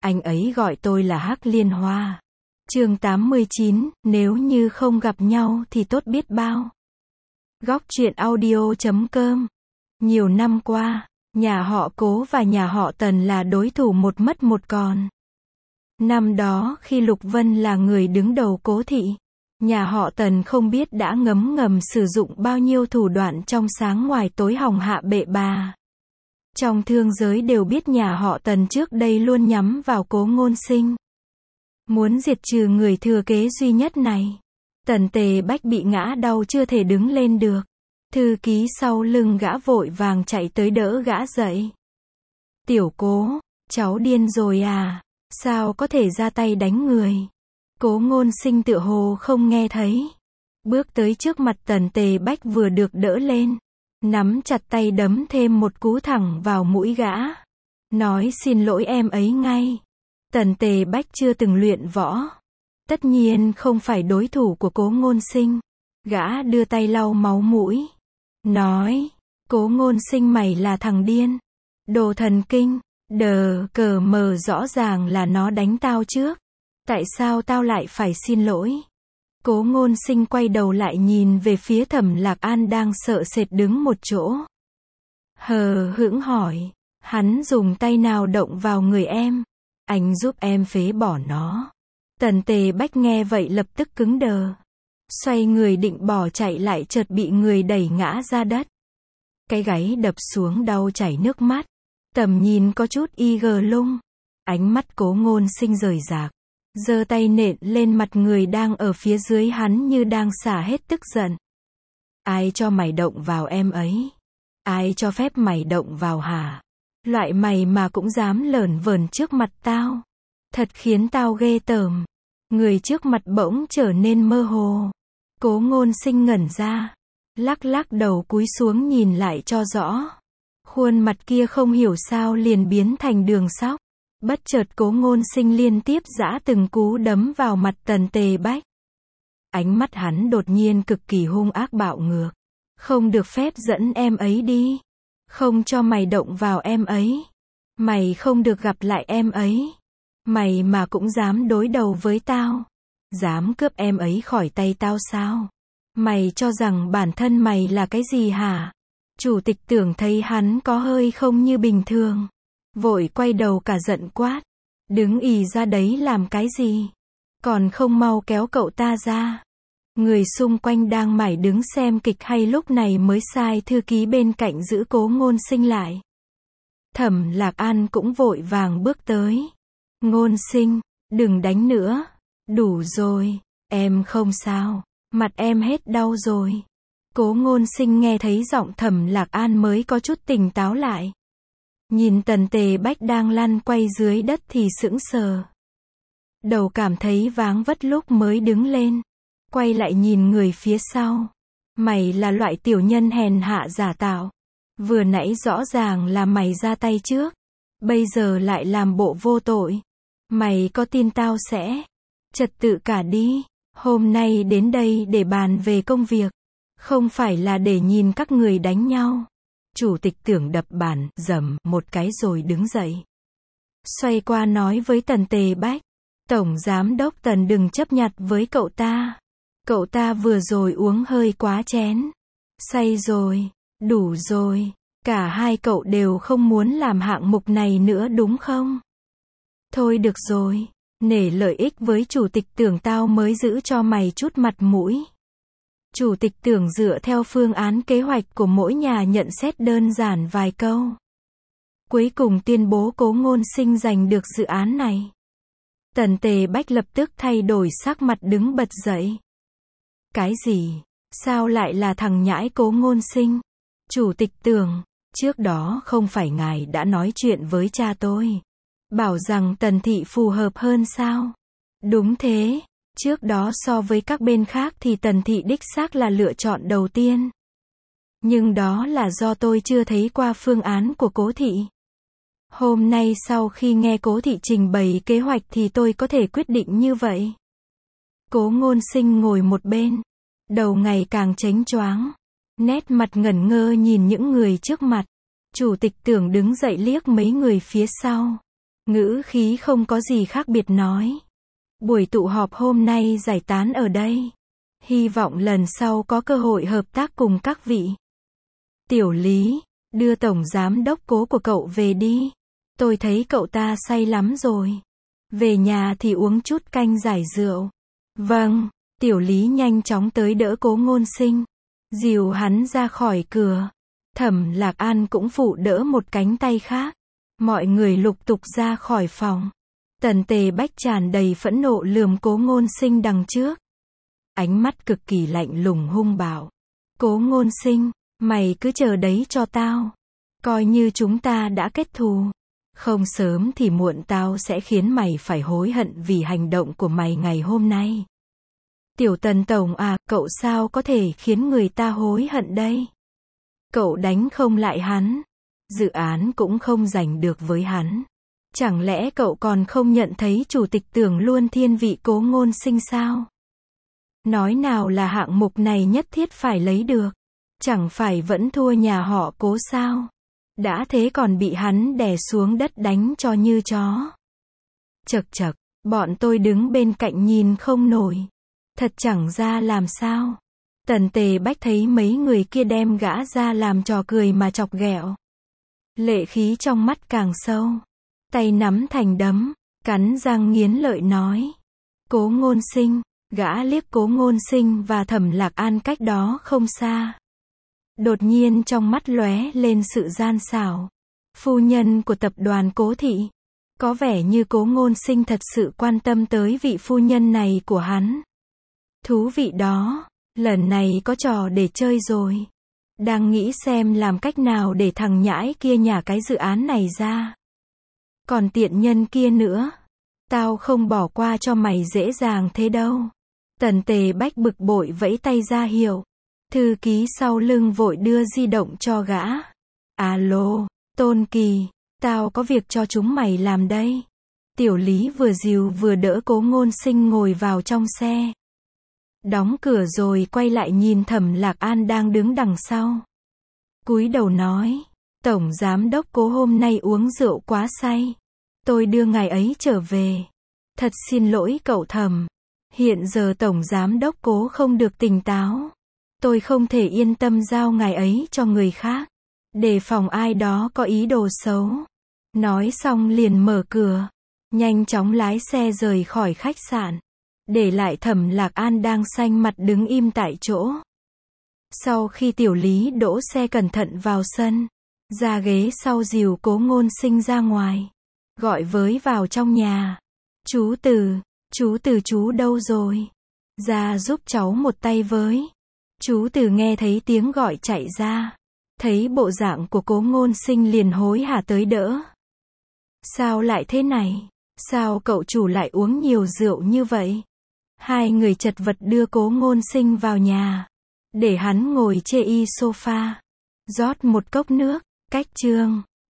Anh ấy gọi tôi là Hắc Liên Hoa. Chương 89, nếu như không gặp nhau thì tốt biết bao. Góc truyện audio.com. Nhiều năm qua, nhà họ Cố và nhà họ Tần là đối thủ một mất một còn. Năm đó khi Lục Vân là người đứng đầu Cố thị, nhà họ Tần không biết đã ngấm ngầm sử dụng bao nhiêu thủ đoạn trong sáng ngoài tối hòng hạ bệ bà. Trong thương giới đều biết nhà họ Tần trước đây luôn nhắm vào Cố Ngôn Sinh. Muốn diệt trừ người thừa kế duy nhất này. Tần Tề Bách bị ngã đau chưa thể đứng lên được. Thư ký sau lưng gã vội vàng chạy tới đỡ gã dậy. Tiểu Cố, cháu điên rồi à? Sao có thể ra tay đánh người? Cố Ngôn Sinh tựa hồ không nghe thấy. Bước tới trước mặt Tần Tề Bách vừa được đỡ lên. Nắm chặt tay đấm thêm một cú thẳng vào mũi gã. Nói xin lỗi em ấy ngay. Tần Tề Bách chưa từng luyện võ. Tất nhiên không phải đối thủ của Cố Ngôn Sinh. Gã đưa tay lau máu mũi. Nói, Cố Ngôn Sinh mày là thằng điên. Đồ thần kinh, đờ cờ mờ rõ ràng là nó đánh tao trước. Tại sao tao lại phải xin lỗi? Cố Ngôn Sinh quay đầu lại nhìn về phía Thẩm Lạc An đang sợ sệt đứng một chỗ. Hờ hững hỏi, hắn dùng tay nào động vào người em? Anh giúp em phế bỏ nó. Tần Tề Bách nghe vậy lập tức cứng đờ. Xoay người định bỏ chạy lại chợt bị người đẩy ngã ra đất. Cái gáy đập xuống đau chảy nước mắt. Tầm nhìn có chút y gờ lung. Ánh mắt Cố Ngôn Sinh rời rạc. Giơ tay nện lên mặt người đang ở phía dưới hắn như đang xả hết tức giận. Ai cho mày động vào em ấy? Ai cho phép mày động vào hả? Loại mày mà cũng dám lởn vởn trước mặt tao. Thật khiến tao ghê tởm. Người trước mặt bỗng trở nên mơ hồ. Cố Ngôn Sinh ngẩn ra. Lắc lắc đầu cúi xuống nhìn lại cho rõ. Khuôn mặt kia không hiểu sao liền biến thành đường sóc. Bất chợt Cố Ngôn Sinh liên tiếp giã từng cú đấm vào mặt Tần Tề Bách. Ánh mắt hắn đột nhiên cực kỳ hung ác bạo ngược. Không được phép dẫn em ấy đi. Không cho mày động vào em ấy. Mày không được gặp lại em ấy. Mày mà cũng dám đối đầu với tao. Dám cướp em ấy khỏi tay tao sao? Mày cho rằng bản thân mày là cái gì hả? Chủ tịch Tưởng thấy hắn có hơi không như bình thường. Vội quay đầu cả giận quát. Đứng ì ra đấy làm cái gì? Còn không mau kéo cậu ta ra. Người xung quanh đang mải đứng xem kịch hay lúc này mới sai thư ký bên cạnh giữ Cố Ngôn Sinh lại. Thẩm Lạc An cũng vội vàng bước tới. Ngôn Sinh, đừng đánh nữa. Đủ rồi, em không sao. Mặt em hết đau rồi. Cố Ngôn Sinh nghe thấy giọng Thẩm Lạc An mới có chút tỉnh táo lại. Nhìn Tần Tề Bách đang lăn quay dưới đất thì sững sờ. Đầu cảm thấy váng vất lúc mới đứng lên. Quay lại nhìn người phía sau. Mày là loại tiểu nhân hèn hạ giả tạo. Vừa nãy rõ ràng là mày ra tay trước. Bây giờ lại làm bộ vô tội. Mày có tin tao sẽ trật tự cả đi. Hôm nay đến đây để bàn về công việc. Không phải là để nhìn các người đánh nhau. Chủ tịch Tưởng đập bàn, dầm một cái rồi đứng dậy. Xoay qua nói với Tần Tề Bách. Tổng giám đốc Tần đừng chấp nhặt với cậu ta. Cậu ta vừa rồi uống hơi quá chén. Say rồi. Đủ rồi. Cả hai cậu đều không muốn làm hạng mục này nữa đúng không? Thôi được rồi. Nể lợi ích với chủ tịch Tưởng tao mới giữ cho mày chút mặt mũi. Chủ tịch Tưởng dựa theo phương án kế hoạch của mỗi nhà nhận xét đơn giản vài câu. Cuối cùng tuyên bố Cố Ngôn Sinh giành được dự án này. Tần Tề Bách lập tức thay đổi sắc mặt đứng bật dậy. Cái gì? Sao lại là thằng nhãi Cố Ngôn Sinh? Chủ tịch Tưởng, trước đó không phải ngài đã nói chuyện với cha tôi. Bảo rằng Tần thị phù hợp hơn sao? Đúng thế. Trước đó so với các bên khác thì Tần thị đích xác là lựa chọn đầu tiên. Nhưng đó là do tôi chưa thấy qua phương án của Cố thị. Hôm nay sau khi nghe Cố thị trình bày kế hoạch thì tôi có thể quyết định như vậy. Cố Ngôn Sinh ngồi một bên. Đầu ngày càng chánh choáng. Nét mặt ngẩn ngơ nhìn những người trước mặt. Chủ tịch Tưởng đứng dậy liếc mấy người phía sau. ngữ khí không có gì khác biệt nói. Buổi tụ họp hôm nay giải tán ở đây. Hy vọng lần sau có cơ hội hợp tác cùng các vị. Tiểu Lý, đưa tổng giám đốc Cố của cậu về đi. Tôi thấy cậu ta say lắm rồi. Về nhà thì uống chút canh giải rượu. Vâng, Tiểu Lý nhanh chóng tới đỡ Cố Ngôn Sinh, dìu hắn ra khỏi cửa. Thẩm Lạc An cũng phụ đỡ một cánh tay khác. Mọi người lục tục ra khỏi phòng. Tần Tề Bách tràn đầy phẫn nộ lườm Cố Ngôn Sinh đằng trước. Ánh mắt cực kỳ lạnh lùng hung bạo. Cố Ngôn Sinh, mày cứ chờ đấy cho tao. Coi như chúng ta đã kết thù. Không sớm thì muộn tao sẽ khiến mày phải hối hận vì hành động của mày ngày hôm nay. Tiểu Tần Tổng à, cậu sao có thể khiến người ta hối hận đây? Cậu đánh không lại hắn. Dự án cũng không giành được với hắn. Chẳng lẽ cậu còn không nhận thấy chủ tịch Tưởng luôn thiên vị Cố Ngôn Sinh sao? Nói nào là hạng mục này nhất thiết phải lấy được. Chẳng phải vẫn thua nhà họ Cố sao? Đã thế còn bị hắn đè xuống đất đánh cho như chó. Chậc chậc, bọn tôi đứng bên cạnh nhìn không nổi. Thật chẳng ra làm sao. Tần Tề Bách thấy mấy người kia đem gã ra làm trò cười mà chọc ghẹo. Lệ khí trong mắt càng sâu. Tay nắm thành đấm, cắn răng nghiến lợi nói. Cố Ngôn Sinh, gã liếc Cố Ngôn Sinh và Thẩm Lạc An cách đó không xa. Đột nhiên trong mắt lóe lên sự gian xảo. Phu nhân của tập đoàn Cố Thị. Có vẻ như Cố Ngôn Sinh thật sự quan tâm tới vị phu nhân này của hắn. Thú vị đó, lần này có trò để chơi rồi. Đang nghĩ xem làm cách nào để thằng nhãi kia nhả cái dự án này ra. Còn tiện nhân kia nữa. Tao không bỏ qua cho mày dễ dàng thế đâu. Tần Tề Bách bực bội vẫy tay ra hiệu. Thư ký sau lưng vội đưa di động cho gã. Alo, Tôn Kỳ, tao có việc cho chúng mày làm đây. Tiểu Lý vừa dìu vừa đỡ Cố Ngôn Sinh ngồi vào trong xe. Đóng cửa rồi quay lại nhìn Thẩm Lạc An đang đứng đằng sau. Cúi đầu nói, Tổng Giám đốc Cố hôm nay uống rượu quá say. Tôi đưa ngài ấy trở về. Thật xin lỗi cậu Thẩm. Hiện giờ Tổng Giám đốc Cố không được tỉnh táo. Tôi không thể yên tâm giao ngài ấy cho người khác. Đề phòng ai đó có ý đồ xấu. Nói xong liền mở cửa. Nhanh chóng lái xe rời khỏi khách sạn. Để lại Thẩm Lạc An đang xanh mặt đứng im tại chỗ. Sau khi Tiểu Lý đỗ xe cẩn thận vào sân. Ra ghế sau dìu Cố Ngôn Sinh ra ngoài. Gọi với vào trong nhà. Chú Từ chú đâu rồi? Ra giúp cháu một tay với. Chú Từ nghe thấy tiếng gọi chạy ra. Thấy bộ dạng của Cố Ngôn Sinh liền hối hả tới đỡ. Sao lại thế này? Sao cậu chủ lại uống nhiều rượu như vậy? Hai người chật vật đưa Cố Ngôn Sinh vào nhà. Để hắn ngồi chê y sofa. Rót một cốc nước. Cách chương